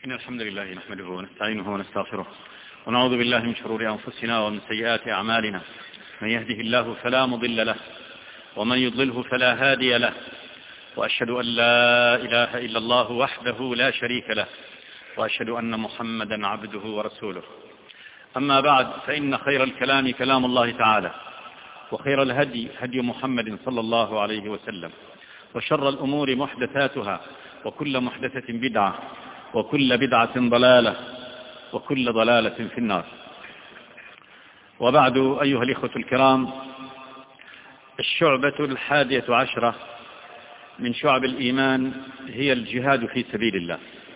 إن الحمد لله نحمده ونستعينه ونستغفره ونعوذ بالله من شرور أنفسنا ومن سيئات أعمالنا. من يهده الله فلا مضل له ومن يضلله فلا هادي له، وأشهد أن لا إله إلا الله وحده لا شريك له، وأشهد أن محمدا عبده ورسوله. أما بعد، فإن خير الكلام كلام الله تعالى، وخير الهدي هدي محمد صلى الله عليه وسلم، وشر الأمور محدثاتها، وكل محدثة بدعة، وكل بدعة ضلالة، وكل ضلالة في النار. وبعد، أيها الإخوة الكرام، الشعبة 11 من شعب الإيمان هي الجهاد في سبيل الله،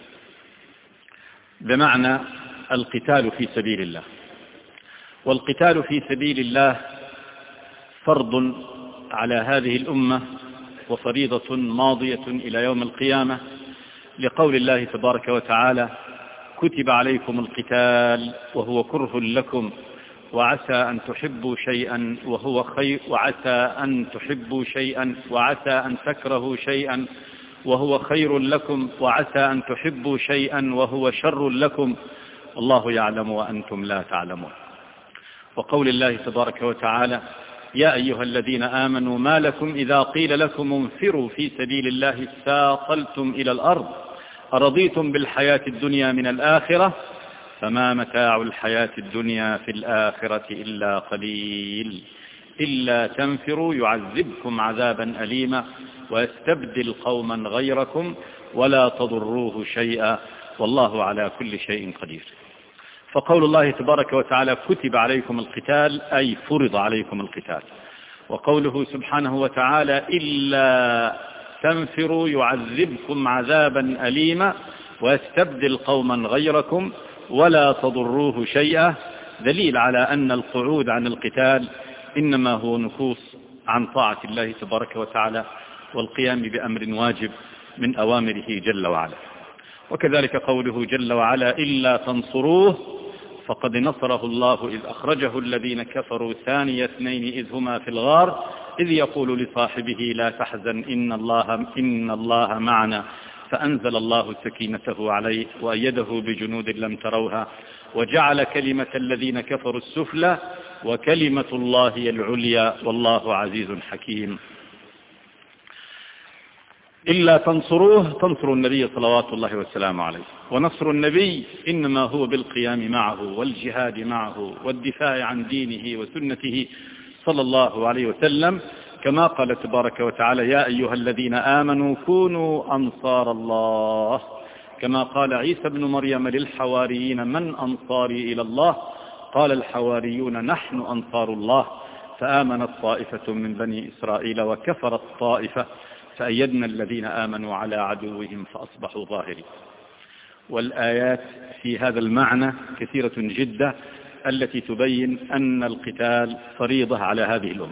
بمعنى القتال في سبيل الله. والقتال في سبيل الله فرض على هذه الأمة وفريضة ماضية إلى يوم القيامة، لقول الله تبارك وتعالى: كتب عليكم القتال وهو كره لكم وعسى أن تحبوا شيئا وهو خير، وعسى أن تحبوا شيئا وعسى أن تكرهوا شيئا وهو خير لكم، وعسى أن تحبوا شيئا وهو شر لكم، الله يعلم وأنتم لا تعلمون. وقول الله تبارك وتعالى: يا أيها الذين آمنوا ما لكم إذا قيل لكم انفروا في سبيل الله اثاقلتم إلى الأرض أرضيتم بالحياة الدنيا من الآخرة فما متاع الحياة الدنيا في الآخرة إلا قليل إلا تنفروا يعذبكم عذابا أليما ويستبدل قوما غيركم ولا تضروه شيئا والله على كل شيء قدير. فقول الله تبارك وتعالى: كتب عليكم القتال، أي فرض عليكم القتال. وقوله سبحانه وتعالى: إلا تنفروا يعذبكم عذابا أليما ويستبدل قوما غيركم ولا تضروه شيئا، دليل على أن القعود عن القتال إنما هو نكوص عن طاعة الله تبارك وتعالى والقيام بأمر واجب من أوامره جل وعلا. وكذلك قوله جل وعلا: إلا تنصروه فقد نصره الله إذ أخرجه الذين كفروا ثاني اثنين إذ هما في الغار إذ يقول لصاحبه لا تحزن إن الله معنا فأنزل الله سكينته عليه وأيده بجنود لم تروها وجعل كلمة الذين كفروا السفلى وكلمة الله هي العليا والله عزيز حكيم. إلا تنصروه، تنصروا النبي صلوات الله والسلام عليه. ونصر النبي إنما هو بالقيام معه والجهاد معه والدفاع عن دينه وسنته صلى الله عليه وسلم، كما قال تبارك وتعالى: يا أيها الذين آمنوا كونوا أنصار الله، كما قال عيسى بن مريم للحواريين: من أنصاري إلى الله؟ قال الحواريون: نحن أنصار الله. فآمنت طائفة من بني إسرائيل وكفرت طائفة فأيدنا الذين آمنوا على عدوهم فأصبحوا ظاهرين. والآيات في هذا المعنى كثيرة جدا التي تبين أن القتال فريضة على هذه الأمة.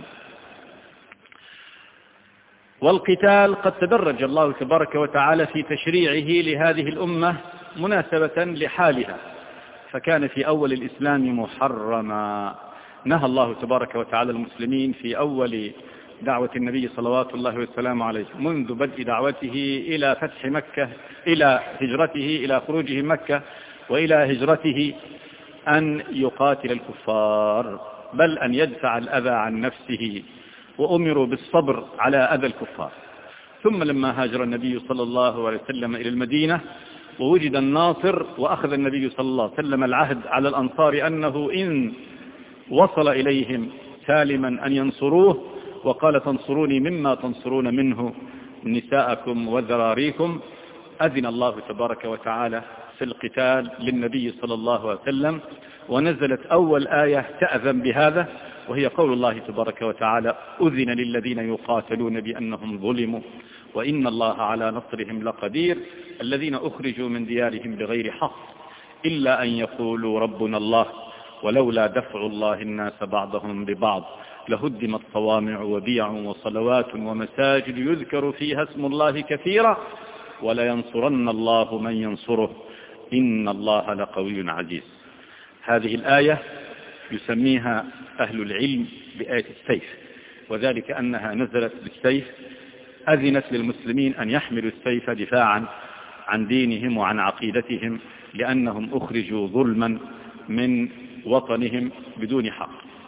والقتال قد تدرج الله تبارك وتعالى في تشريعه لهذه الأمة مناسبة لحالها، فكان في أول الإسلام محرما. نهى الله تبارك وتعالى المسلمين في أول دعوة النبي صلوات الله والسلام عليه منذ بدء دعوته إلى فتح مكة، إلى هجرته، إلى خروجه مكة وإلى هجرته، أن يقاتل الكفار، بل أن يدفع الأذى عن نفسه، وأمروا بالصبر على أذى الكفار. ثم لما هاجر النبي صلى الله عليه وسلم إلى المدينة ووجد الناصر، وأخذ النبي صلى الله عليه وسلم العهد على الأنصار أنه إن وصل إليهم سالما أن ينصروه، وقال: تنصروني مما تنصرون منه نساءكم وذراريكم. أذن الله تبارك وتعالى في القتال للنبي صلى الله عليه وسلم، ونزلت أول آية تأذن بهذا، وهي قول الله تبارك وتعالى: أذن للذين يقاتلون بأنهم ظلموا وإن الله على نصرهم لقدير الذين أخرجوا من ديارهم بغير حق إلا أن يقولوا ربنا الله ولولا دفع الله الناس بعضهم ببعض لهدمت صوامع وبيع وصلوات ومساجد يذكر فيها اسم الله كثيرا ولينصرن الله من ينصره إن الله لقوي عزيز. هذه الآية يسميها أهل العلم بآية السيف، وذلك أنها نزلت بالسيف، أذنت للمسلمين أن يحملوا السيف دفاعا عن دينهم وعن عقيدتهم، لأنهم أخرجوا ظلما من وطنهم بدون حق.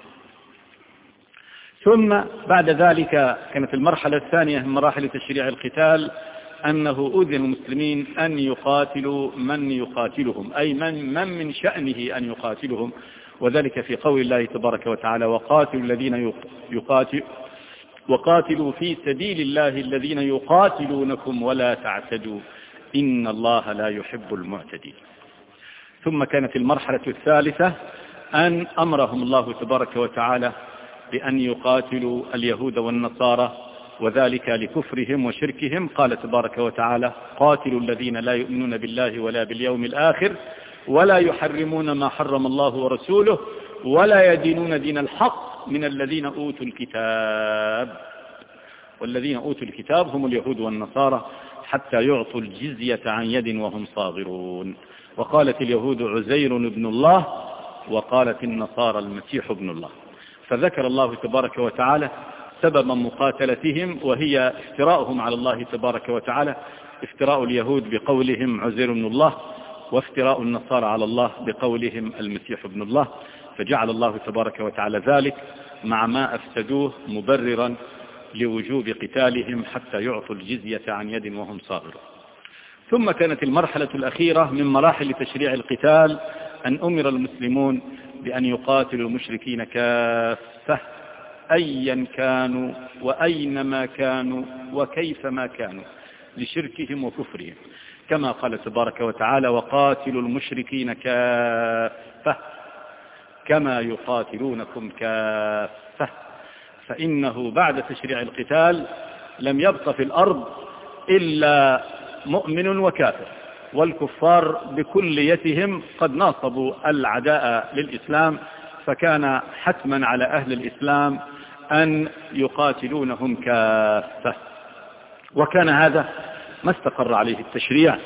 ثم بعد ذلك كانت المرحلة الثانية من مراحل تشريع القتال أنه أذن المسلمين أن يقاتلوا من يقاتلهم، أي من شأنه أن يقاتلهم، وذلك في قول الله تبارك وتعالى: وقاتلوا في سبيل الله الذين يقاتلونكم ولا تعتدوا إن الله لا يحب المعتدين. ثم كانت المرحلة الثالثة أن أمرهم الله تبارك وتعالى بأن يقاتلوا اليهود والنصارى، وذلك لكفرهم وشركهم. قال تبارك وتعالى: قاتلوا الذين لا يؤمنون بالله ولا باليوم الآخر ولا يحرمون ما حرم الله ورسوله ولا يدينون دين الحق من الذين أوتوا الكتاب. والذين أوتوا الكتاب هم اليهود والنصارى حتى يعطوا الجزية عن يد وهم صاغرون. وقالت اليهود عزير ابن الله، وقالت النصارى المسيح ابن الله. فذكر الله تبارك وتعالى سبب مقاتلتهم، وهي افتراؤهم على الله تبارك وتعالى، افتراء اليهود بقولهم عزير ابن الله، وافتراء النصارى على الله بقولهم المسيح ابن الله. فجعل الله تبارك وتعالى ذلك مع ما أفسدوه مبررا لوجوب قتالهم حتى يعطوا الجزية عن يد وهم صاغرون. ثم كانت المرحلة الأخيرة من مراحل تشريع القتال أن أمر المسلمون بأن يقاتلوا المشركين كافة، أيا كانوا وأينما كانوا وكيفما كانوا، لشركهم وكفرهم، كما قال تبارك وتعالى: وقاتلوا المشركين كافة كما يقاتلونكم كافة. فإنه بعد تشريع القتال لم يبق في الأرض إلا مؤمن وكافر، والكفار بكليتهم قد ناصبوا العداء للإسلام، فكان حتما على أهل الإسلام أن يقاتلونهم كافة. وكان هذا ما استقر عليه التشريع،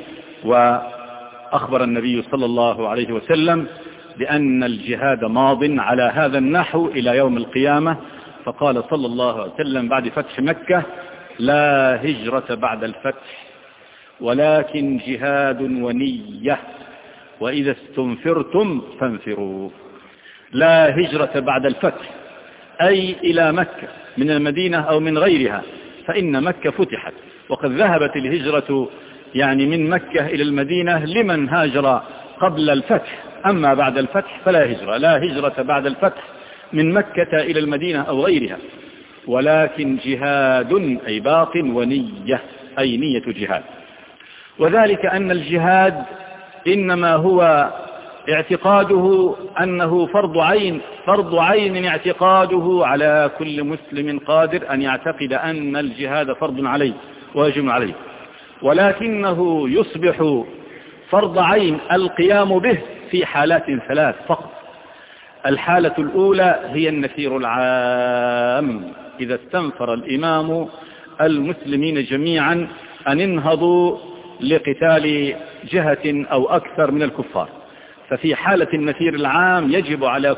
وأخبر النبي صلى الله عليه وسلم بأن الجهاد ماض على هذا النحو إلى يوم القيامة. فقال صلى الله عليه وسلم بعد فتح مكة: لا هجرة بعد الفتح ولكن جهاد ونية، وإذا استنفرتم فانفروا. لا هجرة بعد الفتح، أي إلى مكة من المدينة أو من غيرها، فإن مكة فتحت، وقد ذهبت الهجرة يعني من مكة إلى المدينة لمن هاجر قبل الفتح. أما بعد الفتح فلا هجرة، لا هجرة بعد الفتح من مكة إلى المدينة أو غيرها، ولكن جهاد أي باق، ونية أي نية جهاد. وذلك أن الجهاد إنما هو اعتقاده أنه فرض عين اعتقاده على كل مسلم قادر أن يعتقد أن الجهاد فرض عليه واجب عليه، ولكنه يصبح فرض عين القيام به في حالات ثلاث فقط. الحالة الأولى هي النفير العام، إذا استنفر الإمام المسلمين جميعا أن انهضوا لقتال جهة أو أكثر من الكفار، ففي حالة النفير العام يجب على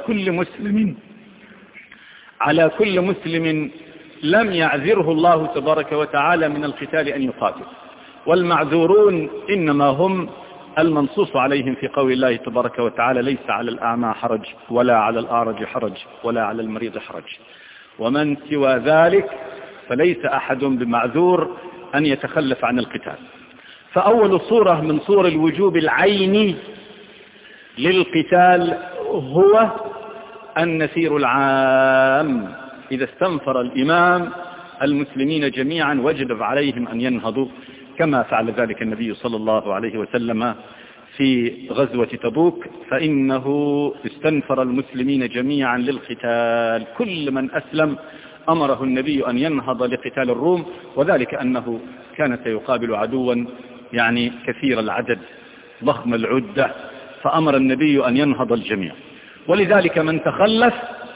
كل مسلم لم يعذره الله تبارك وتعالى من القتال أن يقاتل. والمعذورون إنما هم المنصوص عليهم في قول الله تبارك وتعالى: ليس على الأعمى حرج ولا على الأعرج حرج ولا على المريض حرج. ومن سوى ذلك فليس أحد بمعذور أن يتخلف عن القتال. فأول صورة من صور الوجوب العيني للقتال هو النفير العام، إذا استنفر الإمام المسلمين جميعا وجب عليهم أن ينهضوا، كما فعل ذلك النبي صلى الله عليه وسلم في غزوة تبوك، فإنه استنفر المسلمين جميعا للقتال. كل من أسلم أمره النبي أن ينهض لقتال الروم، وذلك أنه كان سيقابل عدوا يعني كثير العدد ضخم العدة، فأمر النبي أن ينهض الجميع. ولذلك من تخلف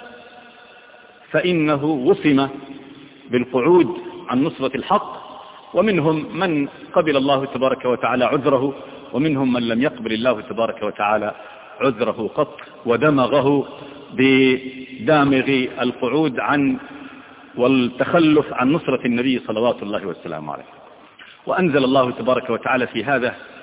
فإنه وصم بالقعود عن نصرة الحق، ومنهم من قبل الله تبارك وتعالى عذره، ومنهم من لم يقبل الله تبارك وتعالى عذره قط، ودمغه بدامغ القعود عن والتخلف عن نصرة النبي صلوات الله والسلام عليه. وأنزل الله تبارك وتعالى في هذا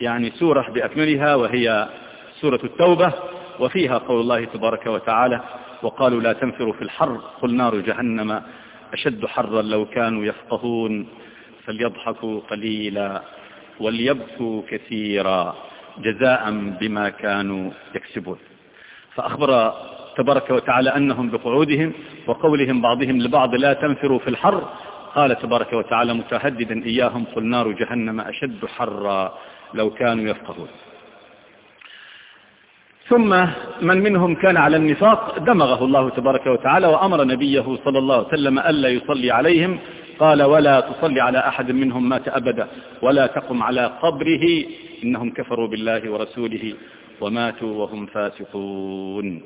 يعني سورة بأكملها، وهي سورة التوبة، وفيها قول الله تبارك وتعالى: وقالوا لا تنفروا في الحر قل نار جهنم أشد حرا لو كانوا يفقهون فليضحكوا قليلا وليبكوا كثيرا جزاء بما كانوا يكسبون. فأخبر تبارك وتعالى أنهم بقعودهم وقولهم بعضهم لبعض لا تنفروا في الحر، قال تبارك وتعالى متهددا إياهم: قل نار جهنم أشد حرا لو كانوا يفقهون. ثم من منهم كان على النفاق دمغه الله تبارك وتعالى وأمر نبيه صلى الله عليه وسلم ألا يصلي عليهم، قال: ولا تصلي على أحد منهم مات أبدا ولا تقم على قبره إنهم كفروا بالله ورسوله وماتوا وهم فاسقون.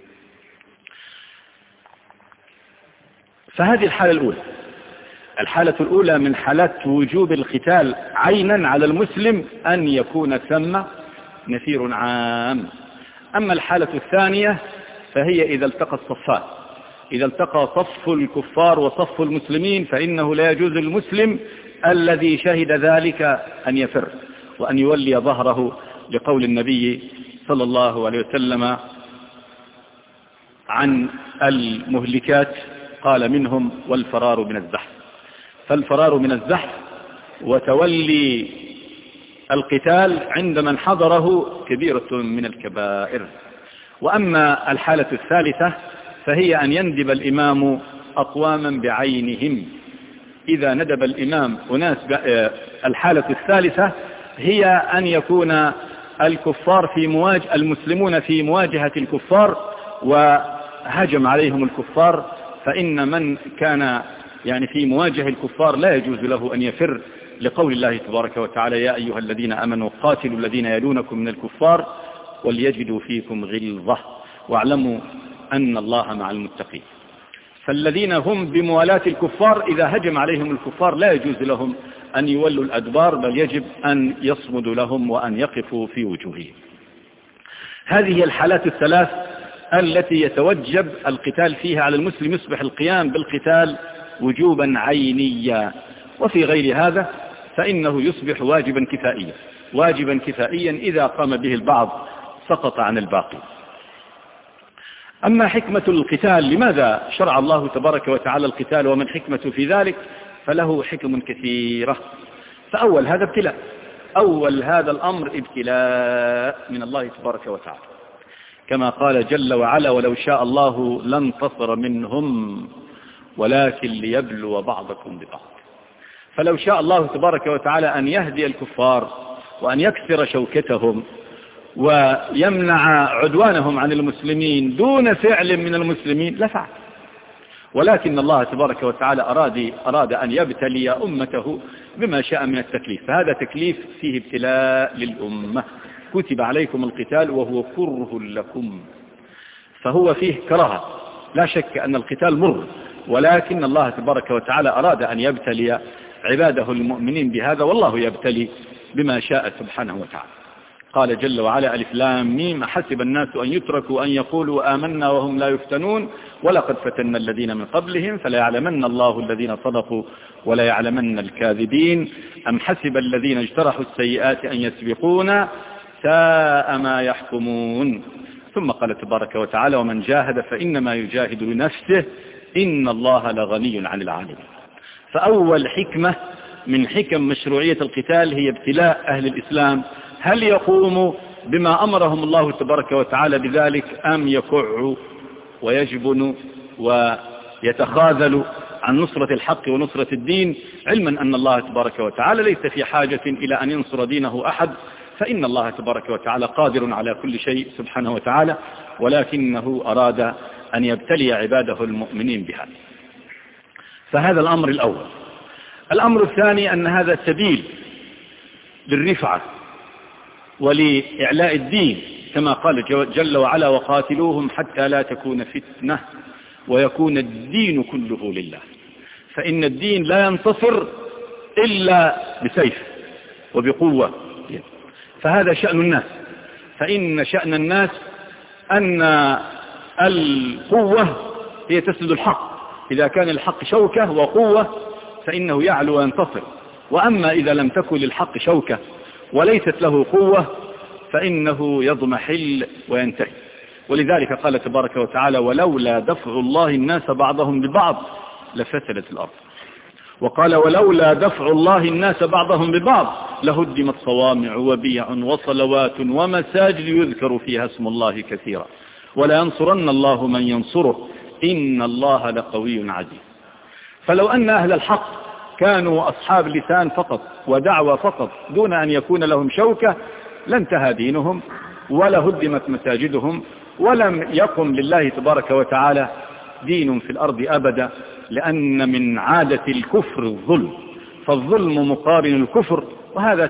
فهذه الحالة الأولى من حالات وجوب القتال عينا على المسلم أن يكون ثم نفير عام. أما الحالة الثانية فهي إذا التقى الصفان، إذا التقى صف الكفار وصف المسلمين، فإنه لا يجوز المسلم الذي شهد ذلك أن يفر وأن يولي ظهره، لقول النبي صلى الله عليه وسلم عن المهلكات قال: منهم والفرار من الزحف. فالفرار من الزحف وتولي القتال عند من حضره كبيرة من الكبائر. وأما الحالة الثالثة فهي أن يندب الإمام أقواما بعينهم. إذا ندب الإمام أناس، الحالة الثالثة هي أن يكون الكفار المسلمون في مواجهة الكفار وهجم عليهم الكفار، فإن من كان يعني في مواجهة الكفار لا يجوز له أن يفر، لقول الله تبارك وتعالى: يا أيها الذين آمنوا قاتلوا الذين يلونكم من الكفار وليجدوا فيكم غلظة واعلموا أن الله مع المتقين. فالذين هم بموالاة الكفار إذا هجم عليهم الكفار لا يجوز لهم أن يولوا الأدبار، بل يجب أن يصمدوا لهم وأن يقفوا في وجوههم. هذه الحالات الثلاث التي يتوجب القتال فيها على المسلم، يصبح القيام بالقتال وجوبا عينيا. وفي غير هذا فإنه يصبح واجبا كفائيا إذا قام به البعض سقط عن الباقي. أما حكمة القتال، لماذا شرع الله تبارك وتعالى القتال وما الحكمة في ذلك؟ فله حكم كثيرة. فأول هذا ابتلاء، أول هذا الأمر ابتلاء من الله تبارك وتعالى، كما قال جل وعلا: ولو شاء الله لانتصر منهم ولكن ليبلو بعضكم ببعض. فلو شاء الله تبارك وتعالى أن يهدي الكفار وأن يكسر شوكتهم ويمنع عدوانهم عن المسلمين دون فعل من المسلمين لفعل، ولكن الله تبارك وتعالى أراد أن يبتلي أمته بما شاء من التكليف. فهذا تكليف فيه ابتلاء للأمة. كتب عليكم القتال وهو كره لكم، فهو فيه كراهة، لا شك أن القتال مر، ولكن الله تبارك وتعالى أراد أن يبتلي عباده المؤمنين بهذا، والله يبتلي بما شاء سبحانه وتعالى. قال جل وعلا: ألف لام ميم حسب الناس أن يتركوا أن يقولوا آمنا وهم لا يفتنون ولقد فتنا الذين من قبلهم فلا يعلمن الله الذين صدقوا ولا يعلمن الكاذبين أم حسب الذين اجترحوا السيئات أن يسبقونا ساء ما يحكمون. ثم قال تبارك وتعالى: ومن جاهد فإنما يجاهد لنفسه إن الله لغني عن العالمين. فأول حكمة من حكم مشروعية القتال هي ابتلاء أهل الإسلام، هل يقوموا بما أمرهم الله تبارك وتعالى بذلك أم يكعوا ويجبنوا ويتخاذلوا عن نصرة الحق ونصرة الدين، علما أن الله تبارك وتعالى ليس في حاجة إلى أن ينصر دينه أحد، فإن الله تبارك وتعالى قادر على كل شيء سبحانه وتعالى، ولكنه أراد أن يبتلي عباده المؤمنين بها. فهذا الأمر الأول. الأمر الثاني أن هذا سبيل للرفعة ولإعلاء الدين، كما قال جل وعلا: وقاتلوهم حتى لا تكون فتنة ويكون الدين كله لله. فإن الدين لا ينتصر إلا بسيف وبقوة، فهذا شأن الناس. فإن شأن الناس أن القوة هي تسد الحق، إذا كان الحق شوكة وقوة فإنه يعلو وينتصر. وأما إذا لم تكن للحق شوكة وليست له قوة فإنه يضمحل وينتهي. ولذلك قال تبارك وتعالى: ولولا دفع الله الناس بعضهم ببعض لفسدت الأرض. وقال: ولولا دفع الله الناس بعضهم ببعض لهدمت صوامع وبيع وصلوات ومساجد يذكر فيها اسم الله كثيرا ولا ينصرن الله من ينصره إن الله لقوي عزيز. فلو أن أهل الحق كانوا أصحاب لسان فقط ودعوة فقط دون أن يكون لهم شوكة لانتهى دينهم ولا هدمت مساجدهم ولم يقم لله تبارك وتعالى دين في الأرض أبدا، لأن من عادة الكفر الظلم، فالظلم مقارن الكفر. وهذا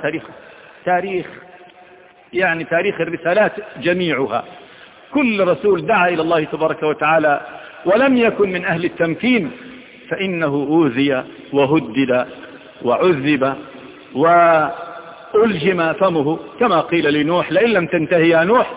تاريخ الرسالات جميعها. كل رسول دعا إلى الله تبارك وتعالى ولم يكن من أهل التمكين فإنه أوذي وهدد وعذب وألجم فمه، كما قيل لنوح: لئن لم تنتهي يا نوح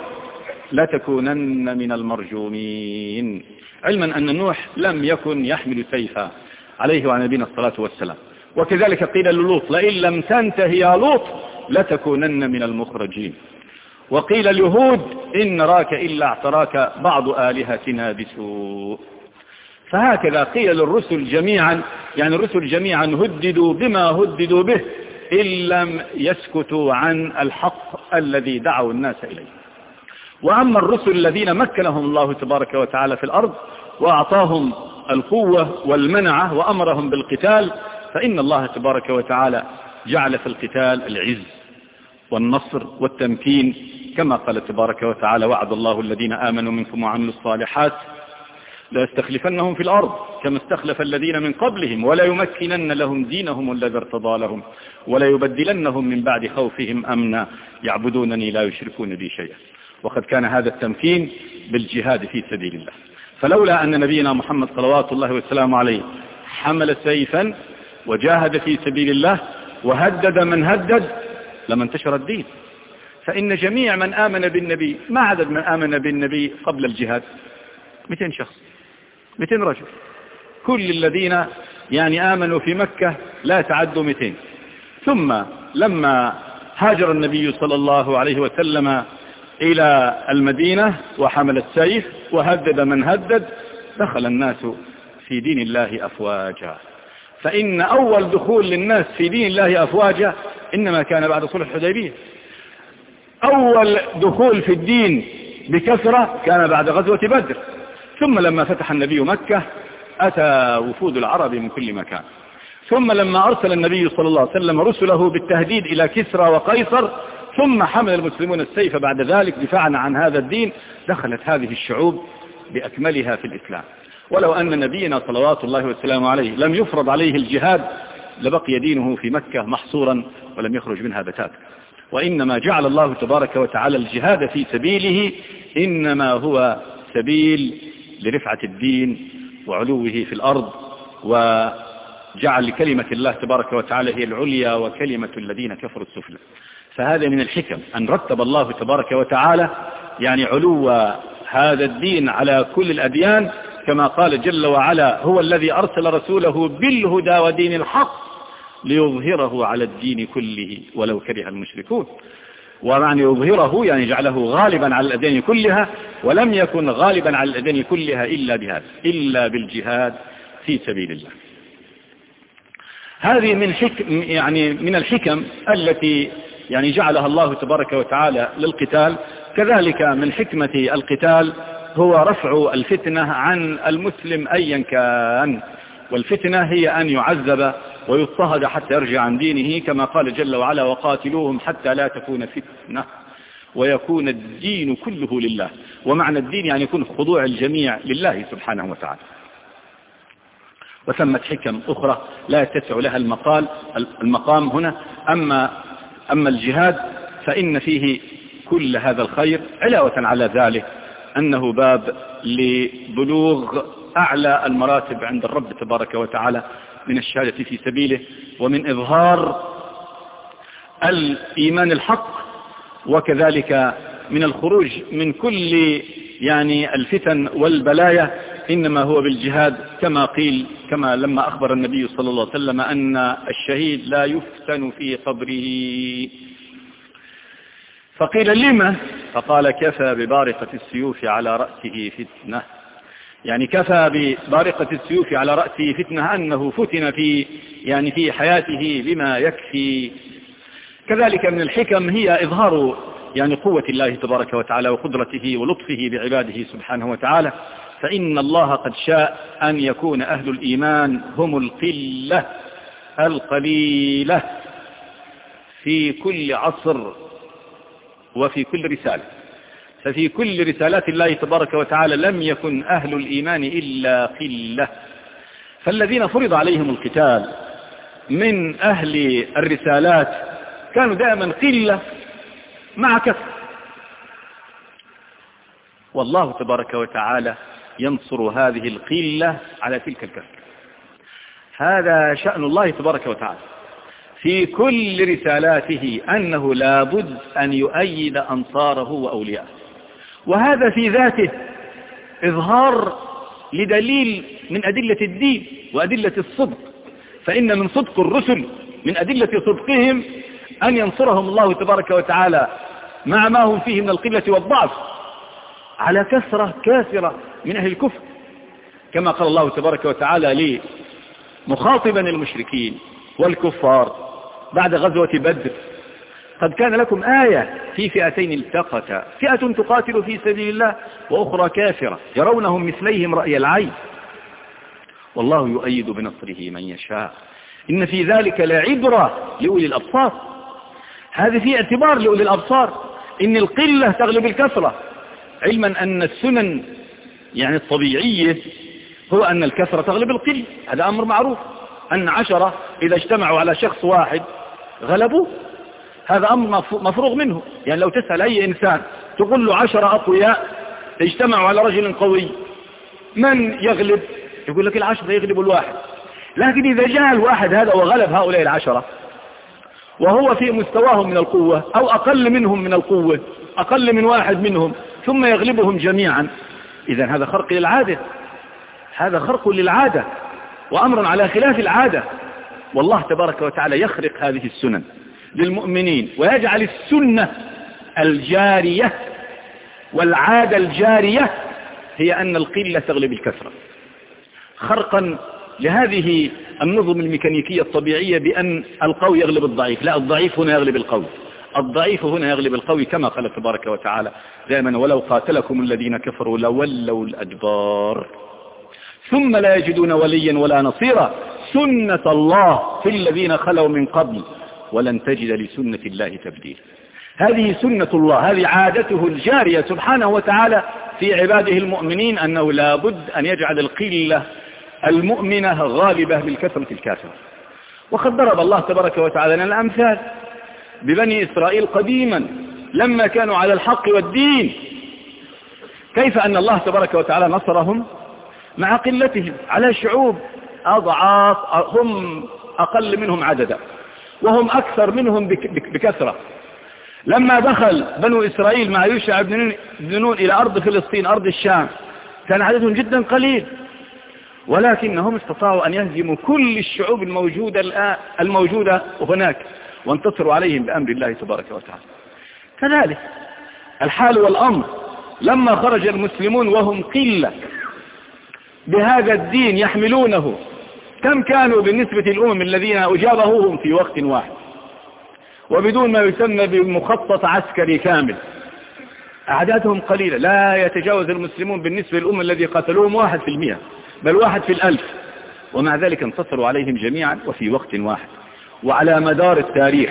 لتكونن من المرجومين، علما أن نوح لم يكن يحمل سيفا عليه وعلى نبينا الصلاة والسلام. وكذلك قيل للوط: لئن لم تنتهي يا لوط لتكونن من المخرجين. وقيل لهود: إن نراك إلا اعتراك بعض آلهتنا بسوء. فهكذا قيل للرسل جميعا، يعني الرسل جميعا هددوا بما هددوا به إن لم يسكتوا عن الحق الذي دعوا الناس إليه. وأما الرسل الذين مكنهم الله تبارك وتعالى في الأرض وأعطاهم القوة والمنعة وأمرهم بالقتال، فإن الله تبارك وتعالى جعل في القتال العز والنصر والتمكين، كما قال تبارك وتعالى: وعد الله الذين آمنوا منكم وعملوا الصالحات لا يستخلفنهم في الأرض كما استخلف الذين من قبلهم ولا يمكنن لهم دينهم الذي ارتضى لهم ولا يبدلنهم من بعد خوفهم أمنا يعبدونني لا يشركون بي شيئا. وقد كان هذا التمكين بالجهاد في سبيل الله. فلولا أن نبينا محمد صلوات الله وسلامه عليه حمل سيفا وجاهد في سبيل الله وهدد من هدد لما انتشر الدين. فإن جميع من آمن بالنبي، ما عدد من آمن بالنبي قبل الجهاد؟ 200 شخص، 200 رجل. كل الذين آمنوا في مكة لا تعدوا 200. ثم لما هاجر النبي صلى الله عليه وسلم إلى المدينة وحمل السيف وهدد من هدد، دخل الناس في دين الله أفواجا. فإن أول دخول للناس في دين الله أفواجا إنما كان بعد صلح الحديبية. أول دخول في الدين بكثرة كان بعد غزوة بدر. ثم لما فتح النبي مكة أتى وفود العرب من كل مكان. ثم لما أرسل النبي صلى الله عليه وسلم رسله بالتهديد إلى كسرى وقيصر، ثم حمل المسلمون السيف بعد ذلك دفاعا عن هذا الدين، دخلت هذه الشعوب بأكملها في الإسلام. ولو أن نبينا صلوات الله وسلامه عليه لم يفرض عليه الجهاد لبقي دينه في مكة محصورا ولم يخرج منها بتاتا. وإنما جعل الله تبارك وتعالى الجهاد في سبيله إنما هو سبيل لرفعة الدين وعلوه في الأرض، وجعل لكلمة الله تبارك وتعالى هي العليا وكلمة الذين كفروا السفلى. فهذا من الحكم أن رتب الله تبارك وتعالى علو هذا الدين على كل الأديان، كما قال جل وعلا: هو الذي أرسل رسوله بالهدى ودين الحق ليظهره على الدين كله ولو كره المشركون. ومعنى يظهره جعله غالبا على الأديان كلها، ولم يكن غالبا على الأديان كلها إلا بهذا، إلا بالجهاد في سبيل الله. هذه من الحكم التي جعلها الله تبارك وتعالى للقتال. كذلك من حكمة القتال هو رفع الفتنة عن المسلم أيا كان. والفتنة هي أن يعذب ويضطهد حتى يرجع عن دينه، كما قال جل وعلا: وقاتلوهم حتى لا تكون فتنة ويكون الدين كله لله. ومعنى الدين يكون خضوع الجميع لله سبحانه وتعالى. وثمت حكم أخرى لا يتسع لها المقام هنا. أما الجهاد فإن فيه كل هذا الخير، علاوة على ذلك أنه باب لبلوغ أعلى المراتب عند الرب تبارك وتعالى من الشهادة في سبيله، ومن إظهار الإيمان الحق، وكذلك من الخروج من كل الفتن والبلايا، إنما هو بالجهاد، كما قيل، كما لما أخبر النبي صلى الله عليه وسلم أن الشهيد لا يفتن في قبره فقيل لما؟ فقال كفى ببارقة السيوف على رأسه فتنة، يعني كفى ببارقة السيوف على رأسه فتنة أنه فتن في حياته بما يكفي. كذلك من الحكم هي إظهار قوة الله تبارك وتعالى وقدرته ولطفه بعباده سبحانه وتعالى، فإن الله قد شاء أن يكون أهل الإيمان هم القلة القليلة في كل عصر وفي كل رسالة. ففي كل رسالات الله تبارك وتعالى لم يكن أهل الإيمان إلا قلة. فالذين فرض عليهم القتال من أهل الرسالات كانوا دائما قلة مع كثرة، والله تبارك وتعالى ينصر هذه القلة على تلك الكثرة. هذا شأن الله تبارك وتعالى في كل رسالاته، أنه لابد أن يؤيد أنصاره وأولياءه، وهذا في ذاته إظهار لدليل من أدلة الدين وأدلة الصدق. فإن من صدق الرسل من أدلة صدقهم أن ينصرهم الله تبارك وتعالى مع ما هم فيه من القلة والضعف على كثرة كاثرة من أهل الكفر، كما قال الله تبارك وتعالى لي مخاطبا المشركين والكفار بعد غزوة بدر: قد كان لكم آية في فئتين التقتا، فئة تقاتل في سبيل الله وأخرى كافرة يرونهم مثليهم رأي العين والله يؤيد بنصره من يشاء إن في ذلك لعبرة لأولي الأبصار. هذا في اعتبار لأولي الأبصار إن القلة تغلب الكثرة، علما أن السنن الطبيعية هو أن الكثرة تغلب القلة. هذا أمر معروف، أن 10 إذا اجتمعوا على شخص واحد غلبوه، هذا أمر مفروغ منه. لو تسأل أي إنسان تقول له 10 أقوياء اجتمعوا على رجل قوي من يغلب؟ يقول لك 10 يغلب الواحد. لكن إذا جاء الواحد هذا وغلب هؤلاء 10 وهو في مستواهم من القوة أو أقل منهم من القوة، أقل من واحد منهم، ثم يغلبهم جميعا، إذن هذا خرق للعادة، هذا خرق للعادة وأمر على خلاف العادة. والله تبارك وتعالى يخرق هذه السنن للمؤمنين ويجعل السنة الجارية والعادة الجارية هي أن القلة تغلب الكثرة، خرقا لهذه النظم الميكانيكية الطبيعية بأن القوي يغلب الضعيف. لا، الضعيف هنا يغلب القوي، الضعيف هنا يغلب القوي، كما قال تبارك وتعالى دائما: ولو قاتلكم الذين كفروا لولوا الأدبار ثم لا يجدون وليا ولا نصيرا سنة الله في الذين خلوا من قبل ولن تجد لسنة الله تبديلا. هذه سنة الله، هذه عادته الجارية سبحانه وتعالى في عباده المؤمنين، أنه لا بد أن يجعل القلة المؤمنة غالبة بالكثرة الكافرة. وقد ضرب الله تبارك وتعالى لنا الأمثال ببني إسرائيل قديما لما كانوا على الحق والدين، كيف أن الله تبارك وتعالى نصرهم مع قلتهم على شعوب أضعاف، هم أقل منهم عددا وهم أكثر منهم بكثرة. لما دخل بنو إسرائيل مع يوشع بن نون إلى أرض فلسطين أرض الشام كان عددهم جدا قليل، ولكنهم استطاعوا أن يهزموا كل الشعوب الموجودة هناك وانتصروا عليهم بأمر الله تبارك وتعالى. كذلك الحال والأمر لما خرج المسلمون وهم قلة بهذا الدين يحملونه، كم كانوا بالنسبة للأمم الذين أجابوهم في وقت واحد وبدون ما يسمى بمخطط عسكري كامل؟ أعدادهم قليلة، لا يتجاوز المسلمون بالنسبة للأمم الذي قتلوهم 1%، بل 1 في 1000، ومع ذلك انتصروا عليهم جميعا وفي وقت واحد وعلى مدار التاريخ.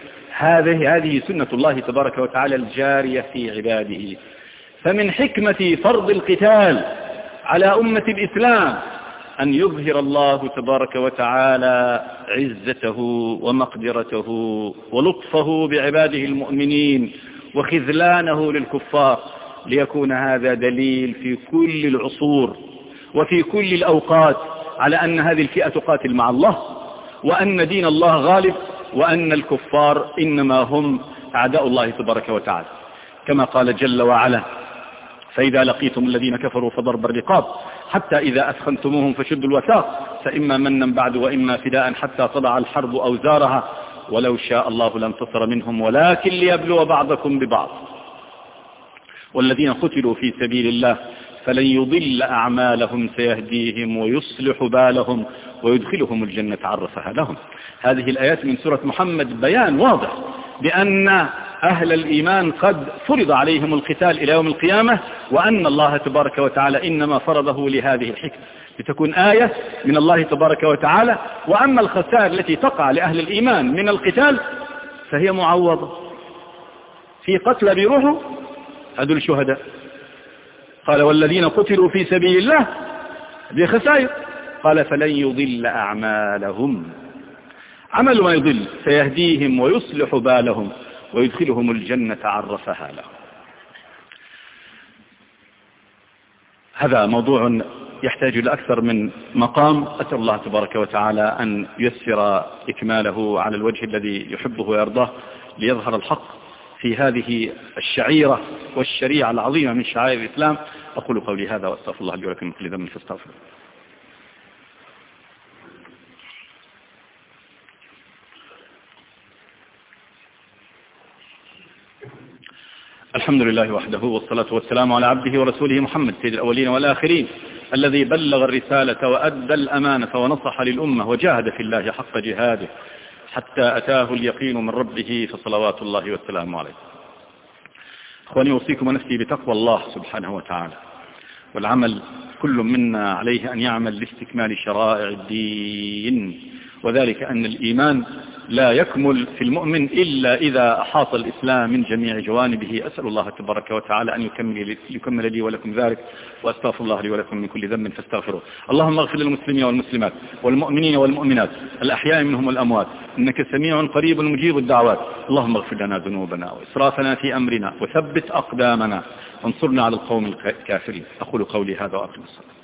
هذه سنة الله تبارك وتعالى الجارية في عباده. فمن حكمة فرض القتال على أمة الإسلام أن يظهر الله تبارك وتعالى عزته ومقدرته ولطفه بعباده المؤمنين وخذلانه للكفار، ليكون هذا دليل في كل العصور وفي كل الأوقات على أن هذه الفئة تقاتل مع الله، وأن دين الله غالب، وأن الكفار إنما هم أعداء الله تبارك وتعالى، كما قال جل وعلا: فإذا لقيتم الذين كفروا فضرب الرقاب حتى إذا أثخنتموهم فشدوا الوثاق فإما منا بعد وإما فداء حتى تضع الحرب أوزارها ولو شاء الله لانتصر منهم ولكن ليبلو بعضكم ببعض. والذين قتلوا في سبيل الله فلن يضل أعمالهم سيهديهم ويصلح بالهم ويدخلهم الجنة عرفها لهم. هذه الآيات من سورة محمد بيان واضح بأن أهل الإيمان قد فرض عليهم القتال إلى يوم القيامة، وأن الله تبارك وتعالى إنما فرضه لهذه الحكمة، لتكون آية من الله تبارك وتعالى. وأما الخسائر التي تقع لأهل الإيمان من القتال فهي معوضة. في قتل بيروحوا هذول الشهداء، قال والذين قتلوا في سبيل الله هذه خسائر، قال فلن يضل أعمالهم، عمل ما يضل سيهديهم ويصلح بالهم ويدخلهم الجنة عرفها لهم. هذا موضوع يحتاج إلى أكثر من مقام، أسأل الله تبارك وتعالى أن ييسر إكماله على الوجه الذي يحبه ويرضاه ليظهر الحق في هذه الشعيرة والشريعة العظيمة من شعائر الإسلام. أقول قولي هذا وأستغفر الله لي ولكم من كل ذنب فاستغفروه. الحمد لله وحده والصلاة والسلام على عبده ورسوله محمد سيد الأولين والآخرين، الذي بلغ الرسالة وأدى الأمانة ونصح للأمة وجاهد في الله حق جهاده حتى أتاه اليقين من ربه، فصلوات الله والسلام عليه. أخواني أوصيكم ونفسي بتقوى الله سبحانه وتعالى، والعمل كل منا عليه أن يعمل لاستكمال شرائع الدين، وذلك أن الإيمان لا يكمل في المؤمن إلا إذا أحاط الإسلام من جميع جوانبه. أسأل الله تبارك وتعالى أن يكمل لي ولكم ذلك، وأستغفر الله لي ولكم من كل ذنب فاستغفروه. اللهم اغفر للمسلمين والمسلمات والمؤمنين والمؤمنات الأحياء منهم والأموات، إنك سميع قريب مجيب الدعوات. اللهم اغفر لنا ذنوبنا وإسرافنا في أمرنا وثبت أقدامنا وانصرنا على القوم الكافرين. أقول قولي هذا وأقم الصلاة.